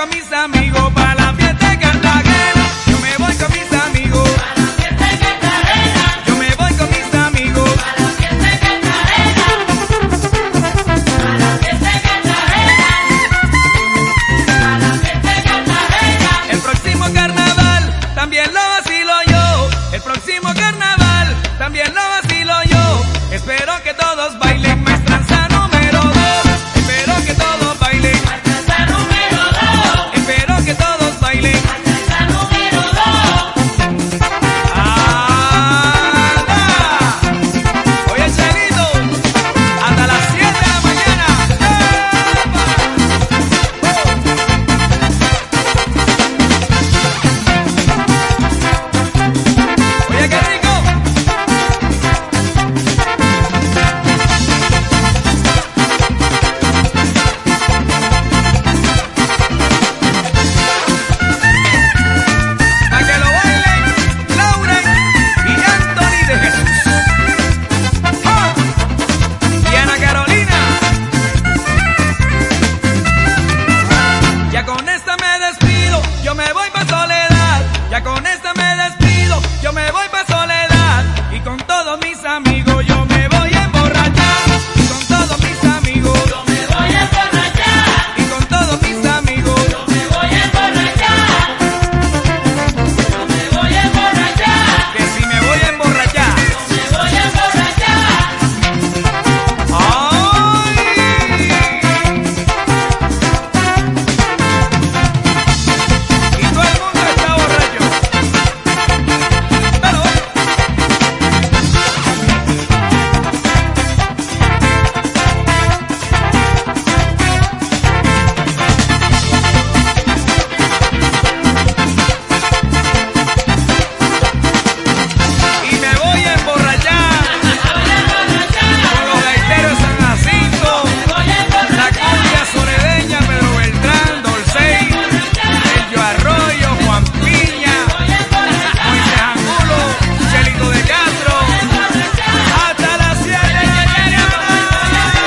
con mis amigos para la fiesta de Cartagena. Yo me voy con mis amigos para la fiesta de Cartagena. Yo me voy con mis amigos para la fiesta de Cartagena. Para la fiesta de Cartagena. Para la fiesta de Cartagena. El próximo carnaval también lo vacilo yo. El próximo carnaval también lo vacilo yo. Espero que todos bailen maestranza número 2. Espero que todos bailen maestranza número 2. Espero que todos bailen maestranza número 2. ¡Anda! Oye, Chelito, hasta las 7 de la mañana. Oye, qué rico. Yo me voy pa' Soledad, ya con esta me despido, yo me voy pa' Soledad, y con todos mis amigos yo me voy a emborrachar, y con todos mis amigos yo me voy a emborrachar, y con todos mis amigos yo me voy a emborrachar, yo me voy a emborrachar, que si me voy a emborrachar, yo me voy a emborrachar. ¡Ay!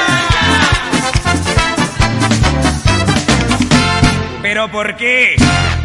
¿Pero por qué?